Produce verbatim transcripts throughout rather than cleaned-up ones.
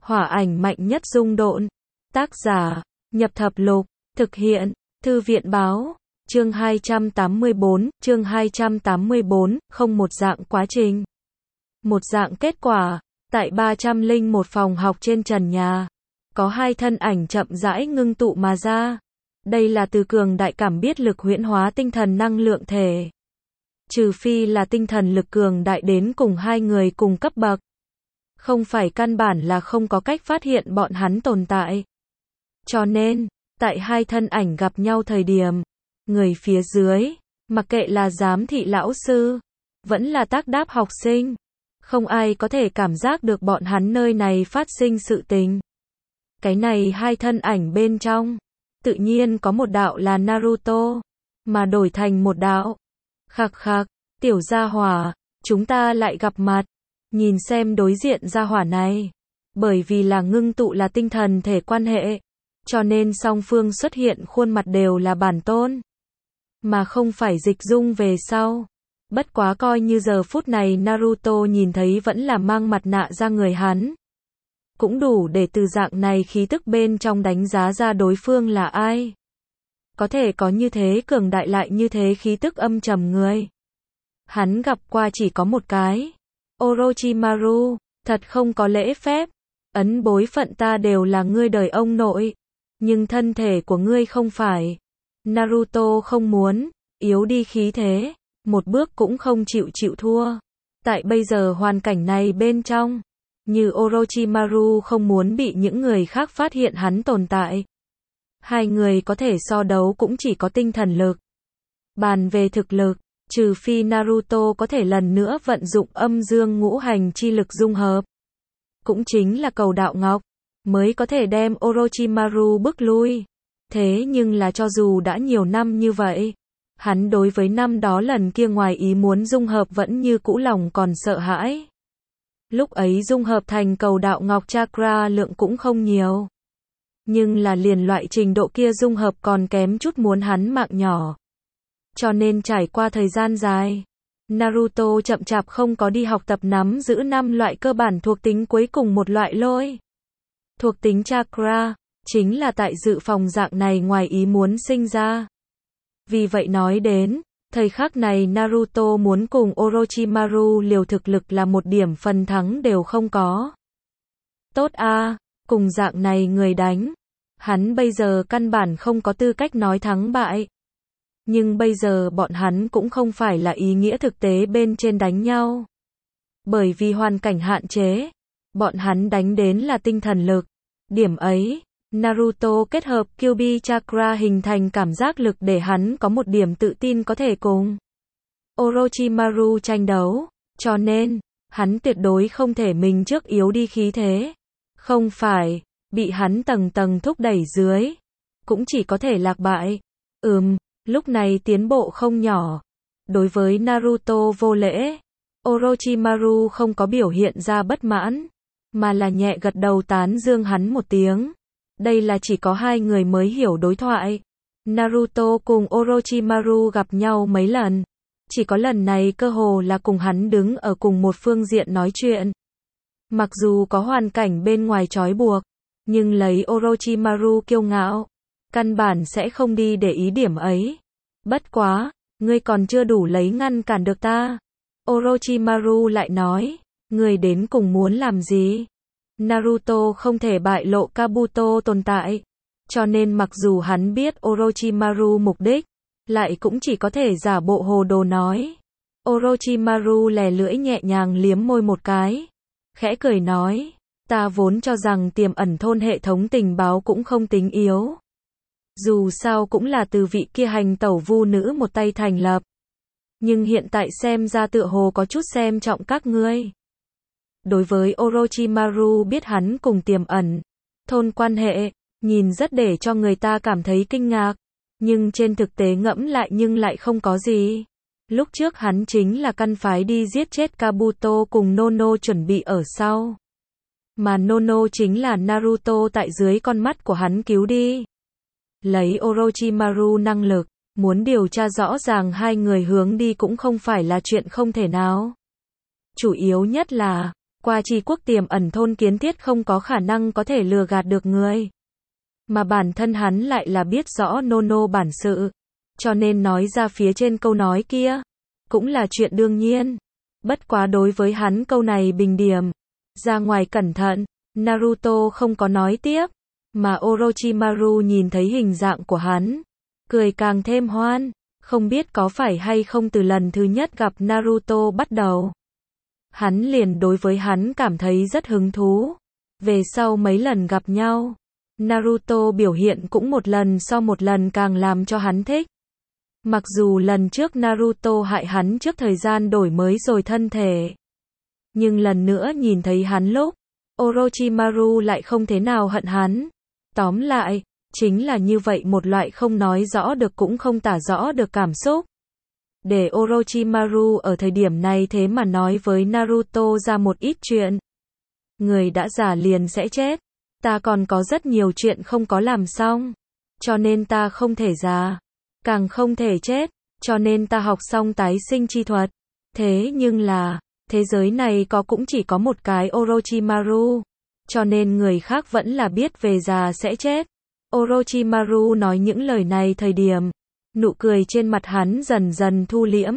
Hỏa ảnh mạnh nhất dung độn. Tác giả, Nhập Thập Lục, thực hiện, Thư viện Báo, chương hai trăm tám mươi bốn, chương hai trăm tám mươi bốn, không một dạng quá trình. Một dạng kết quả, tại ba trăm lẻ một phòng học trên trần nhà, có hai thân ảnh chậm rãi ngưng tụ mà ra. Đây là từ cường đại cảm biết lực huyễn hóa tinh thần năng lượng thể. Trừ phi là tinh thần lực cường đại đến cùng hai người cùng cấp bậc. Không phải căn bản là không có cách phát hiện bọn hắn tồn tại. Cho nên, tại hai thân ảnh gặp nhau thời điểm, người phía dưới, mặc kệ là giám thị lão sư, vẫn là tác đáp học sinh, không ai có thể cảm giác được bọn hắn nơi này phát sinh sự tình. Cái này hai thân ảnh bên trong, tự nhiên có một đạo là Naruto, mà đổi thành một đạo. Khặc khặc, tiểu gia hỏa, chúng ta lại gặp mặt. Nhìn xem đối diện gia hỏa này, bởi vì là ngưng tụ là tinh thần thể quan hệ, cho nên song phương xuất hiện khuôn mặt đều là bản tôn, mà không phải dịch dung về sau. Bất quá coi như giờ phút này Naruto nhìn thấy vẫn là mang mặt nạ ra người hắn, cũng đủ để từ dạng này khí tức bên trong đánh giá ra đối phương là ai. Có thể có như thế cường đại lại như thế khí tức âm trầm người, hắn gặp qua chỉ có một cái. Orochimaru, thật không có lễ phép, ấn bối phận ta đều là ngươi đời ông nội, nhưng thân thể của ngươi không phải. Naruto không muốn, yếu đi khí thế, một bước cũng không chịu chịu thua. Tại bây giờ hoàn cảnh này bên trong, như Orochimaru không muốn bị những người khác phát hiện hắn tồn tại. Hai người có thể so đấu cũng chỉ có tinh thần lực. Bàn về thực lực, trừ phi Naruto có thể lần nữa vận dụng âm dương ngũ hành chi lực dung hợp, cũng chính là cầu đạo ngọc, mới có thể đem Orochimaru bức lui. Thế nhưng là cho dù đã nhiều năm như vậy, hắn đối với năm đó lần kia ngoài ý muốn dung hợp vẫn như cũ lòng còn sợ hãi. Lúc ấy dung hợp thành cầu đạo ngọc chakra lượng cũng không nhiều, nhưng là liền loại trình độ kia dung hợp còn kém chút muốn hắn mạng nhỏ. Cho nên trải qua thời gian dài, Naruto chậm chạp không có đi học tập nắm giữ năm loại cơ bản thuộc tính cuối cùng một loại lôi. Thuộc tính chakra, chính là tại dự phòng dạng này ngoài ý muốn sinh ra. Vì vậy nói đến, thời khắc này Naruto muốn cùng Orochimaru liều thực lực là một điểm phần thắng đều không có. Tốt a, cùng dạng này người đánh, hắn bây giờ căn bản không có tư cách nói thắng bại. Nhưng bây giờ bọn hắn cũng không phải là ý nghĩa thực tế bên trên đánh nhau. Bởi vì hoàn cảnh hạn chế, bọn hắn đánh đến là tinh thần lực. Điểm ấy, Naruto kết hợp Kyuubi Chakra hình thành cảm giác lực để hắn có một điểm tự tin có thể cùng Orochimaru tranh đấu. Cho nên, hắn tuyệt đối không thể mình trước yếu đi khí thế. Không phải, bị hắn tầng tầng thúc đẩy dưới, cũng chỉ có thể lạc bại. Ừm. Lúc này tiến bộ không nhỏ. Đối với Naruto vô lễ, Orochimaru không có biểu hiện ra bất mãn, mà là nhẹ gật đầu tán dương hắn một tiếng. Đây là chỉ có hai người mới hiểu đối thoại. Naruto cùng Orochimaru gặp nhau mấy lần, chỉ có lần này cơ hồ là cùng hắn đứng ở cùng một phương diện nói chuyện. Mặc dù có hoàn cảnh bên ngoài trói buộc, nhưng lấy Orochimaru kiêu ngạo, căn bản sẽ không đi để ý điểm ấy. Bất quá, ngươi còn chưa đủ lấy ngăn cản được ta. Orochimaru lại nói, ngươi đến cùng muốn làm gì? Naruto không thể bại lộ Kabuto tồn tại. Cho nên mặc dù hắn biết Orochimaru mục đích, lại cũng chỉ có thể giả bộ hồ đồ nói. Orochimaru lè lưỡi nhẹ nhàng liếm môi một cái, khẽ cười nói, ta vốn cho rằng tiềm ẩn thôn hệ thống tình báo cũng không tính yếu. Dù sao cũng là từ vị kia hành tẩu vu nữ một tay thành lập. Nhưng hiện tại xem ra tựa hồ có chút xem trọng các ngươi. Đối với Orochimaru biết hắn cùng tiềm ẩn thôn quan hệ, nhìn rất để cho người ta cảm thấy kinh ngạc. Nhưng trên thực tế ngẫm lại nhưng lại không có gì. Lúc trước hắn chính là căn phái đi giết chết Kabuto cùng Nono chuẩn bị ở sau. Mà Nono chính là Naruto tại dưới con mắt của hắn cứu đi. Lấy Orochimaru năng lực, muốn điều tra rõ ràng hai người hướng đi cũng không phải là chuyện không thể nào. Chủ yếu nhất là, Qua Chi quốc tiềm ẩn thôn kiến thiết không có khả năng có thể lừa gạt được người. Mà bản thân hắn lại là biết rõ nô nô bản sự. Cho nên nói ra phía trên câu nói kia. Cũng là chuyện đương nhiên. Bất quá đối với hắn câu này bình điểm. Ra ngoài cẩn thận. Naruto không có nói tiếp. Mà Orochimaru nhìn thấy hình dạng của hắn. Cười càng thêm hoan. Không biết có phải hay không từ lần thứ nhất gặp Naruto bắt đầu. Hắn liền đối với hắn cảm thấy rất hứng thú. Về sau mấy lần gặp nhau. Naruto biểu hiện cũng một lần so một lần càng làm cho hắn thích. Mặc dù lần trước Naruto hại hắn trước thời gian đổi mới rồi thân thể. Nhưng lần nữa nhìn thấy hắn lúc, Orochimaru lại không thế nào hận hắn. Tóm lại, chính là như vậy một loại không nói rõ được cũng không tả rõ được cảm xúc. Để Orochimaru ở thời điểm này thế mà nói với Naruto ra một ít chuyện. Người đã già liền sẽ chết. Ta còn có rất nhiều chuyện không có làm xong. Cho nên ta không thể già. Càng không thể chết. Cho nên ta học xong tái sinh chi thuật. Thế nhưng là, thế giới này có cũng chỉ có một cái Orochimaru. Cho nên người khác vẫn là biết về già sẽ chết. Orochimaru nói những lời này thời điểm. Nụ cười trên mặt hắn dần dần thu liễm.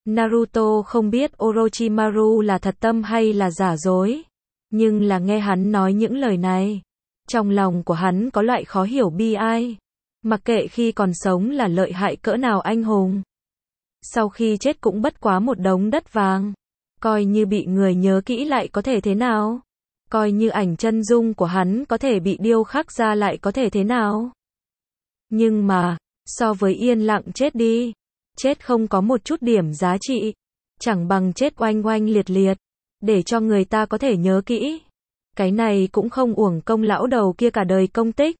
Naruto không biết Orochimaru là thật tâm hay là giả dối. Nhưng là nghe hắn nói những lời này. Trong lòng của hắn có loại khó hiểu bi ai. Mặc kệ khi còn sống là lợi hại cỡ nào anh hùng. Sau khi chết cũng bất quá một đống đất vàng. Coi như bị người nhớ kỹ lại có thể thế nào. Coi như ảnh chân dung của hắn có thể bị điêu khắc ra lại có thể thế nào. Nhưng mà, so với yên lặng chết đi. Chết không có một chút điểm giá trị. Chẳng bằng chết oanh oanh liệt liệt. Để cho người ta có thể nhớ kỹ. Cái này cũng không uổng công lão đầu kia cả đời công tích.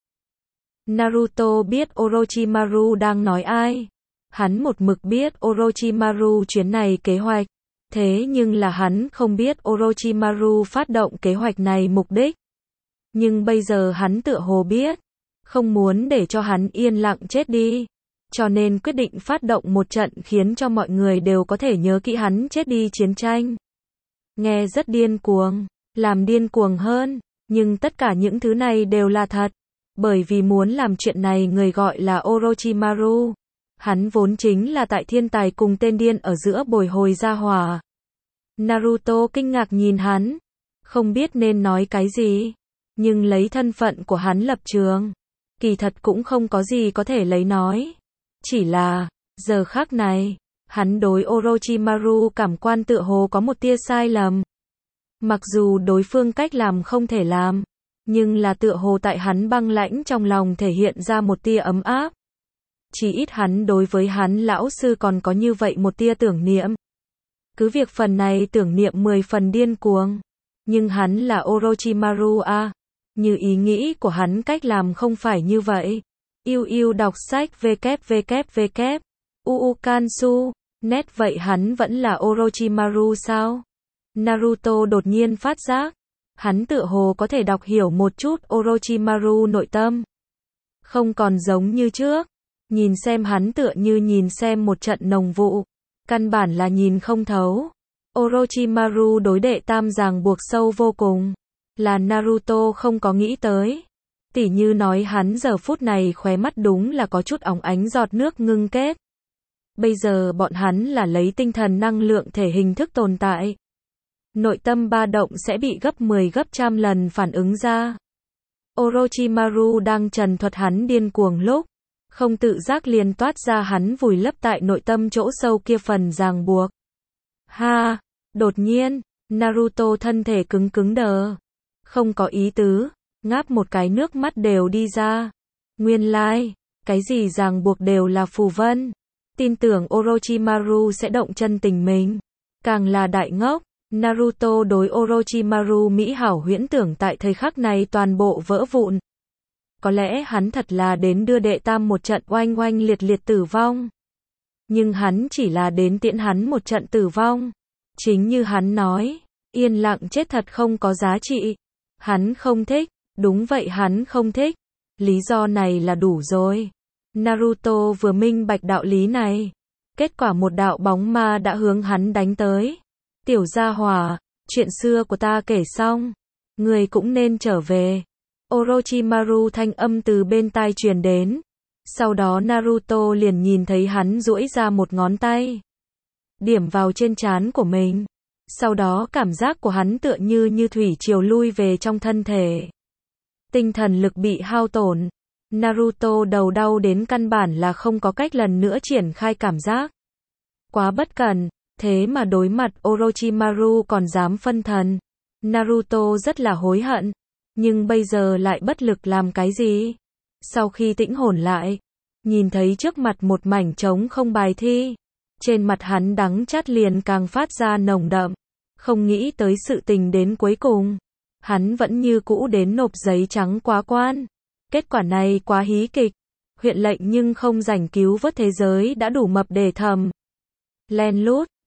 Naruto biết Orochimaru đang nói ai. Hắn một mực biết Orochimaru chuyến này kế hoạch. Thế nhưng là hắn không biết Orochimaru phát động kế hoạch này mục đích. Nhưng bây giờ hắn tựa hồ biết. Không muốn để cho hắn yên lặng chết đi. Cho nên quyết định phát động một trận khiến cho mọi người đều có thể nhớ kỹ hắn chết đi chiến tranh. Nghe rất điên cuồng. Làm điên cuồng hơn. Nhưng tất cả những thứ này đều là thật. Bởi vì muốn làm chuyện này người gọi là Orochimaru. Hắn vốn chính là tại thiên tài cùng tên điên ở giữa bồi hồi ra hỏa. Naruto kinh ngạc nhìn hắn. Không biết nên nói cái gì. Nhưng lấy thân phận của hắn lập trường. Kỳ thật cũng không có gì có thể lấy nói. Chỉ là, giờ khắc này, hắn đối Orochimaru cảm quan tựa hồ có một tia sai lầm. Mặc dù đối phương cách làm không thể làm. Nhưng là tựa hồ tại hắn băng lãnh trong lòng thể hiện ra một tia ấm áp. Chỉ ít hắn đối với hắn lão sư còn có như vậy một tia tưởng niệm. Cứ việc phần này tưởng niệm mười phần điên cuồng. Nhưng hắn là Orochimaru a. Như ý nghĩ của hắn cách làm không phải như vậy. Yêu yêu đọc sách www. Uukansu. Nét vậy hắn vẫn là Orochimaru sao? Naruto đột nhiên phát giác. Hắn tựa hồ có thể đọc hiểu một chút Orochimaru nội tâm. Không còn giống như trước. Nhìn xem hắn tựa như nhìn xem một trận nồng vụ. Căn bản là nhìn không thấu. Orochimaru đối đệ tam ràng buộc sâu vô cùng. Là Naruto không có nghĩ tới. Tỉ như nói hắn giờ phút này khóe mắt đúng là có chút óng ánh giọt nước ngưng kết. Bây giờ bọn hắn là lấy tinh thần năng lượng thể hình thức tồn tại. Nội tâm ba động sẽ bị gấp mười gấp trăm lần phản ứng ra. Orochimaru đang trần thuật hắn điên cuồng lúc. Không tự giác liền toát ra hắn vùi lấp tại nội tâm chỗ sâu kia phần ràng buộc. Ha! Đột nhiên, Naruto thân thể cứng cứng đờ. Không có ý tứ, ngáp một cái nước mắt đều đi ra. Nguyên lai, like, cái gì ràng buộc đều là phù vân. Tin tưởng Orochimaru sẽ động chân tình mình. Càng là đại ngốc, Naruto đối Orochimaru mỹ hảo huyễn tưởng tại thời khắc này toàn bộ vỡ vụn. Có lẽ hắn thật là đến đưa đệ tam một trận oanh oanh liệt liệt tử vong. Nhưng hắn chỉ là đến tiễn hắn một trận tử vong. Chính như hắn nói, yên lặng chết thật không có giá trị. Hắn không thích, đúng vậy hắn không thích. Lý do này là đủ rồi. Naruto vừa minh bạch đạo lý này. Kết quả một đạo bóng ma đã hướng hắn đánh tới. Tiểu gia hỏa, Chuyện xưa của ta kể xong, người cũng nên trở về. Orochimaru thanh âm từ bên tai truyền đến. Sau đó Naruto liền nhìn thấy hắn duỗi ra một ngón tay, điểm vào trên trán của mình. Sau đó cảm giác của hắn tựa như như thủy triều lui về trong thân thể. Tinh thần lực bị hao tổn. Naruto đầu đau đến căn bản là không có cách lần nữa triển khai cảm giác. Quá bất cẩn, thế mà đối mặt Orochimaru còn dám phân thần. Naruto rất là hối hận, nhưng bây giờ lại bất lực làm cái gì. Sau khi tĩnh hồn lại, nhìn thấy trước mặt một mảnh trống không bài thi, trên mặt hắn đắng chát liền càng phát ra nồng đậm. Không nghĩ tới sự tình đến cuối cùng, hắn vẫn như cũ đến nộp giấy trắng quá quan. Kết quả này quá hí kịch. Huyện lệnh nhưng không rảnh cứu vớt thế giới đã đủ mập để thầm len lút.